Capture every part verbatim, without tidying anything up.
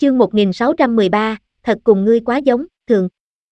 Chương một nghìn sáu trăm mười ba, thật cùng ngươi quá giống, thường.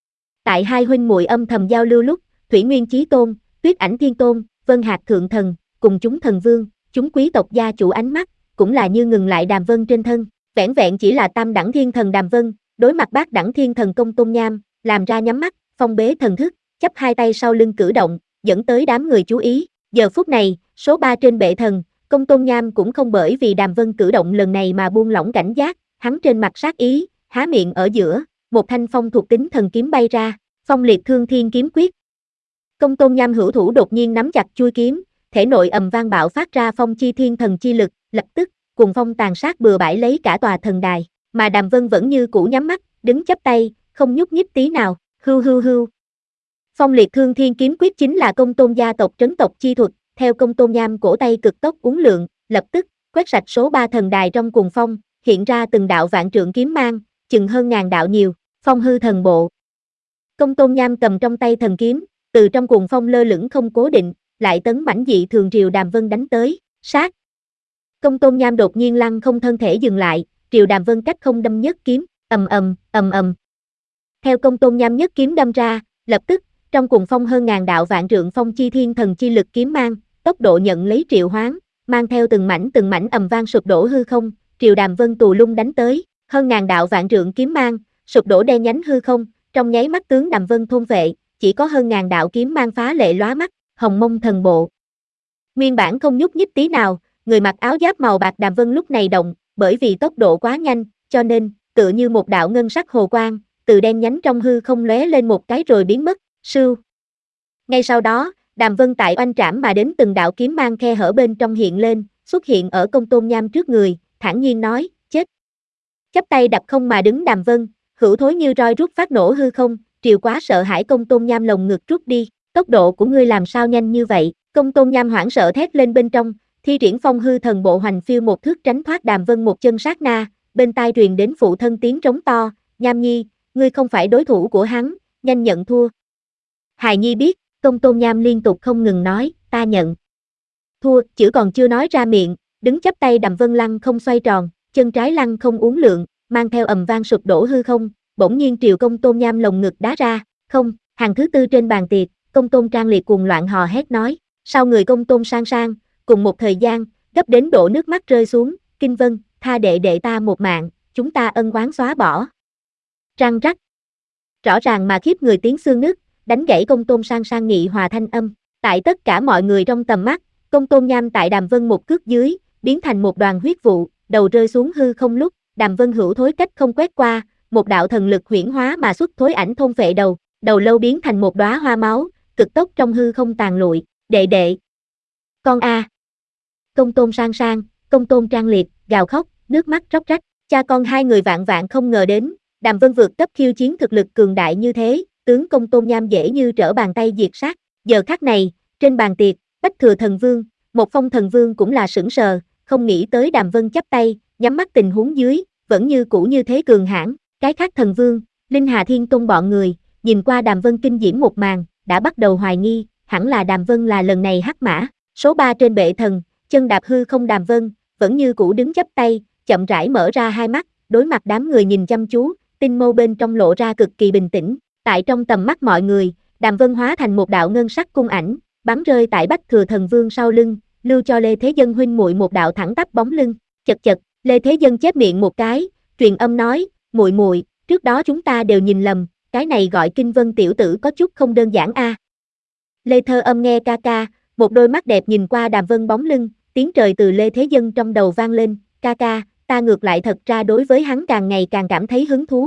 Tại hai huynh muội âm thầm giao lưu lúc, Thủy Nguyên Chí Tôn, Tuyết Ảnh Thiên Tôn, Vân Hạc Thượng Thần, cùng chúng thần vương, chúng quý tộc gia chủ ánh mắt, cũng là như ngừng lại Đàm Vân trên thân, vẻn vẹn chỉ là tam đẳng thiên thần Đàm Vân, đối mặt bát đẳng thiên thần Công Tôn Nham, làm ra nhắm mắt, phong bế thần thức, chắp hai tay sau lưng cử động, dẫn tới đám người chú ý. Giờ phút này, số ba trên bệ thần, Công Tôn Nham cũng không bởi vì Đàm Vân cử động lần này mà buông lỏng cảnh giác, hắn trên mặt sát ý, há miệng ở giữa, một thanh phong thuộc tính thần kiếm bay ra, Phong Liệt Thương Thiên Kiếm Quyết. Công Tôn Nham hữu thủ đột nhiên nắm chặt chuôi kiếm, thể nội ầm vang bạo phát ra phong chi thiên thần chi lực, lập tức, cùng phong tàn sát bừa bãi lấy cả tòa thần đài, mà Đàm Vân vẫn như cũ nhắm mắt, đứng chắp tay, không nhúc nhích tí nào, hưu hưu hưu. Phong Liệt Thương Thiên Kiếm Quyết chính là Công Tôn gia tộc trấn tộc chi thuật, theo Công Tôn Nham cổ tay cực tốc uốn lượn, lập tức, quét sạch số ba thần đài trong cuồng phong, hiện ra từng đạo vạn trượng kiếm mang, chừng hơn ngàn đạo nhiều, phong hư thần bộ. Công Tôn Nham cầm trong tay thần kiếm, từ trong cuồng phong lơ lửng không cố định, lại tấn mãnh dị thường triều Đàm Vân đánh tới, sát. Công Tôn Nham đột nhiên lăng không thân thể dừng lại, triều Đàm Vân cách không đâm nhất kiếm, ầm ầm, ầm ầm. Theo Công Tôn Nham nhất kiếm đâm ra, lập tức, trong cuồng phong hơn ngàn đạo vạn trượng phong chi thiên thần chi lực kiếm mang, tốc độ nhận lấy triệu hoán, mang theo từng mảnh từng mảnh ầm vang sụp đổ hư không, triều Đàm Vân tù lung đánh tới, hơn ngàn đạo vạn trượng kiếm mang, sụp đổ đen nhánh hư không, trong nháy mắt tướng Đàm Vân thôn vệ, chỉ có hơn ngàn đạo kiếm mang phá lệ lóa mắt, Hồng Mông Thần Bộ. Nguyên bản không nhúc nhích tí nào, người mặc áo giáp màu bạc Đàm Vân lúc này động, bởi vì tốc độ quá nhanh, cho nên, tựa như một đạo ngân sắc hồ quang, từ đen nhánh trong hư không lóe lên một cái rồi biến mất, sưu. Ngay sau đó, Đàm Vân tại oanh trảm mà đến từng đạo kiếm mang khe hở bên trong hiện lên, xuất hiện ở Công Tôn Nham trước người, thản nhiên nói, chết. Chắp tay đập không mà đứng Đàm Vân, hữu thối như roi rút phát nổ hư không, triều quá sợ hãi Công Tôn Nham lồng ngực rút đi, tốc độ của ngươi làm sao nhanh như vậy, Công Tôn Nham hoảng sợ thét lên bên trong, thi triển phong hư thần bộ hoành phiêu một thước tránh thoát Đàm Vân một chân sát na, bên tai truyền đến phụ thân tiếng trống to, Nham Nhi, ngươi không phải đối thủ của hắn, nhanh nhận thua. Hài Nhi biết, Công Tôn Nham liên tục không ngừng nói, ta nhận thua, chữ còn chưa nói ra miệng, đứng chắp tay Đàm Vân lăng không xoay tròn, chân trái lăng không uốn lượn, mang theo ầm vang sụp đổ hư không, bỗng nhiên triều Công Tôn Nham lồng ngực đá ra, không, hàng thứ tư trên bàn tiệc, Công Tôn Trang Liệt cuồng loạn hò hét nói, sau người Công Tôn Sang Sang, cùng một thời gian, gấp đến độ nước mắt rơi xuống, Kinh Vân, tha đệ đệ ta một mạng, chúng ta ân oán xóa bỏ. Răng rắc. Rõ ràng mà khiếp người tiếng xương nứt, đánh gãy Công Tôn Sang Sang nghị hòa thanh âm, tại tất cả mọi người trong tầm mắt, Công Tôn Nham tại Đàm Vân một cước dưới, biến thành một đoàn huyết vụ, đầu rơi xuống hư không lúc, Đàm Vân hữu thối cách không quét qua, một đạo thần lực huyễn hóa mà xuất thối ảnh thôn phệ đầu, đầu lâu biến thành một đóa hoa máu, cực tốc trong hư không tàn lụi, đệ đệ. Con a. Công Tôn Sang Sang, Công Tôn Trang Liệt, gào khóc, nước mắt róc rách, cha con hai người vạn vạn không ngờ đến, Đàm Vân vượt cấp khiêu chiến thực lực cường đại như thế, tướng Công Tôn Nham dễ như trở bàn tay diệt sát. Giờ khắc này, trên bàn tiệc, Bách Thừa Thần Vương, một Phong Thần Vương cũng là sững sờ, không nghĩ tới Đàm Vân chắp tay, nhắm mắt tình huống dưới, vẫn như cũ như thế cường hãn. Cái khác thần vương, Linh Hà Thiên Tôn bọn người, nhìn qua Đàm Vân kinh diễm một màn, đã bắt đầu hoài nghi, hẳn là Đàm Vân là lần này hắc mã. Số ba trên bệ thần, chân đạp hư không Đàm Vân, vẫn như cũ đứng chắp tay, chậm rãi mở ra hai mắt, đối mặt đám người nhìn chăm chú, tinh mâu bên trong lộ ra cực kỳ bình tĩnh. Tại trong tầm mắt mọi người, Đàm Vân hóa thành một đạo ngân sắc cung ảnh, bắn rơi tại Bách Thừa Thần Vương sau lưng, lưu cho Lê Thế Dân huynh muội một đạo thẳng tắp bóng lưng. Chật chật, Lê Thế Dân chép miệng một cái, truyền âm nói, muội muội, trước đó chúng ta đều nhìn lầm, cái này gọi Kinh Vân tiểu tử có chút không đơn giản a. À. Lê Thơ Âm nghe ca ca, một đôi mắt đẹp nhìn qua Đàm Vân bóng lưng, tiếng trời từ Lê Thế Dân trong đầu vang lên, ca ca, ta ngược lại thật ra đối với hắn càng ngày càng cảm thấy hứng thú.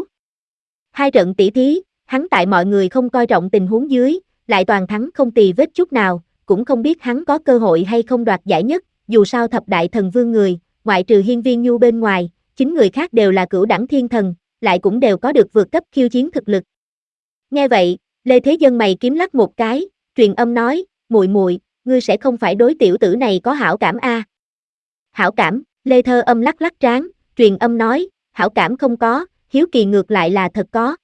Hai trận tỷ thí, hắn tại mọi người không coi trọng tình huống dưới, lại toàn thắng không tì vết chút nào, cũng không biết hắn có cơ hội hay không đoạt giải nhất, dù sao thập đại thần vương người, ngoại trừ Hiên Viên Nhu bên ngoài, chính người khác đều là cửu đẳng thiên thần, lại cũng đều có được vượt cấp khiêu chiến thực lực. Nghe vậy, Lê Thế Dân mày kiếm lắc một cái, truyền âm nói, muội muội, ngươi sẽ không phải đối tiểu tử này có hảo cảm a? À? Hảo cảm, Lê Thơ Âm lắc lắc trán, truyền âm nói, hảo cảm không có, hiếu kỳ ngược lại là thật có.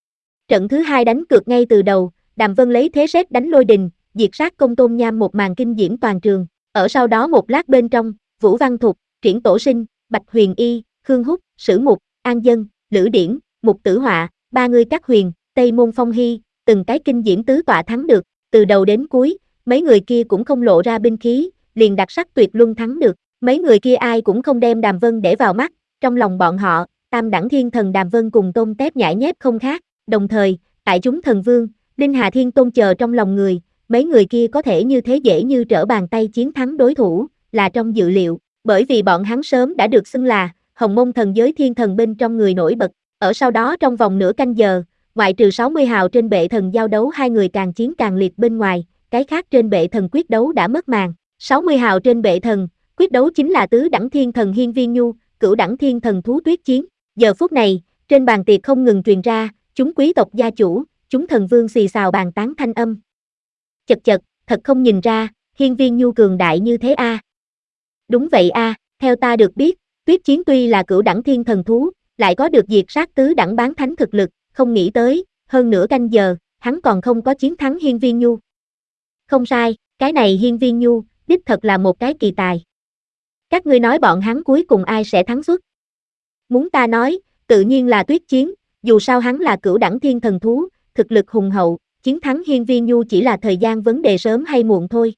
Trận thứ hai đánh cược ngay từ đầu, Đàm Vân lấy thế sét đánh lôi đình, diệt sát Công Tôn Nham một màn kinh diễm toàn trường. Ở sau đó một lát bên trong, Vũ Văn Thục, Triển Tổ Sinh, Bạch Huyền Y, Khương Húc, Sử Mục, An Dân, Lữ Điển, Mục Tử Họa, ba người các huyền, Tây Môn Phong Hy, từng cái kinh diễm tứ tọa thắng được, từ đầu đến cuối, mấy người kia cũng không lộ ra binh khí, liền đặc sắc tuyệt luân thắng được, mấy người kia ai cũng không đem Đàm Vân để vào mắt, trong lòng bọn họ, tam đẳng thiên thần Đàm Vân cùng Tôn Tép nhãi nhép không khác, đồng thời, tại chúng thần vương, Linh Hà Thiên Tôn chờ trong lòng người, mấy người kia có thể như thế dễ như trở bàn tay chiến thắng đối thủ, là trong dự liệu, bởi vì bọn hắn sớm đã được xưng là Hồng Mông thần giới thiên thần bên trong người nổi bật, ở sau đó trong vòng nửa canh giờ, ngoại trừ sáu mươi hào trên bệ thần giao đấu hai người càng chiến càng liệt bên ngoài, cái khác trên bệ thần quyết đấu đã mất màn, sáu mươi hào trên bệ thần, quyết đấu chính là tứ đẳng thiên thần Hiên Viên Nhu, cửu đẳng thiên thần Thú Tuyết Chiến, giờ phút này, trên bàn tiệc không ngừng truyền ra, chúng quý tộc gia chủ, chúng thần vương xì xào bàn tán thanh âm. Chật chật, thật không nhìn ra, Hiên Viên Nhu cường đại như thế a. À. Đúng vậy a, à, theo ta được biết, Tuyết Chiến tuy là cửu đẳng thiên thần thú, lại có được diệt sát tứ đẳng bán thánh thực lực, không nghĩ tới, hơn nửa canh giờ, hắn còn không có chiến thắng Hiên Viên Nhu. Không sai, cái này Hiên Viên Nhu, đích thật là một cái kỳ tài. Các ngươi nói bọn hắn cuối cùng ai sẽ thắng suốt? Muốn ta nói, tự nhiên là Tuyết Chiến, dù sao hắn là cửu đẳng thiên thần thú, thực lực hùng hậu, chiến thắng Hiên Viên Nhu chỉ là thời gian vấn đề sớm hay muộn thôi.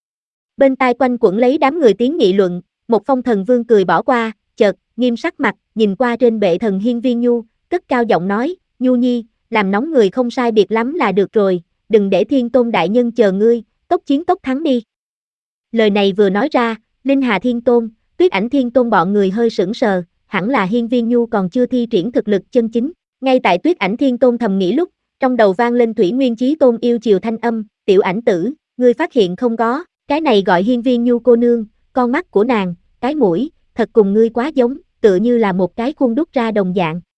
Bên tai quanh quẩn lấy đám người tiếng nghị luận, một phong thần vương cười bỏ qua, chợt, nghiêm sắc mặt, nhìn qua trên bệ thần Hiên Viên Nhu, cất cao giọng nói, Nhu Nhi, làm nóng người không sai biệt lắm là được rồi, đừng để Thiên Tôn đại nhân chờ ngươi, tốc chiến tốc thắng đi. Lời này vừa nói ra, Linh Hà Thiên Tôn, Tuyết Ảnh Thiên Tôn bọn người hơi sững sờ, hẳn là Hiên Viên Nhu còn chưa thi triển thực lực chân chính. Ngay tại Tuyết Ảnh Thiên Tôn thầm nghĩ lúc, trong đầu vang lên Thủy Nguyên Chí Tôn yêu chiều thanh âm, tiểu ảnh tử, ngươi phát hiện không có, cái này gọi Hiên Viên Nhu cô nương, con mắt của nàng, cái mũi, thật cùng ngươi quá giống, tựa như là một cái khuôn đúc ra đồng dạng.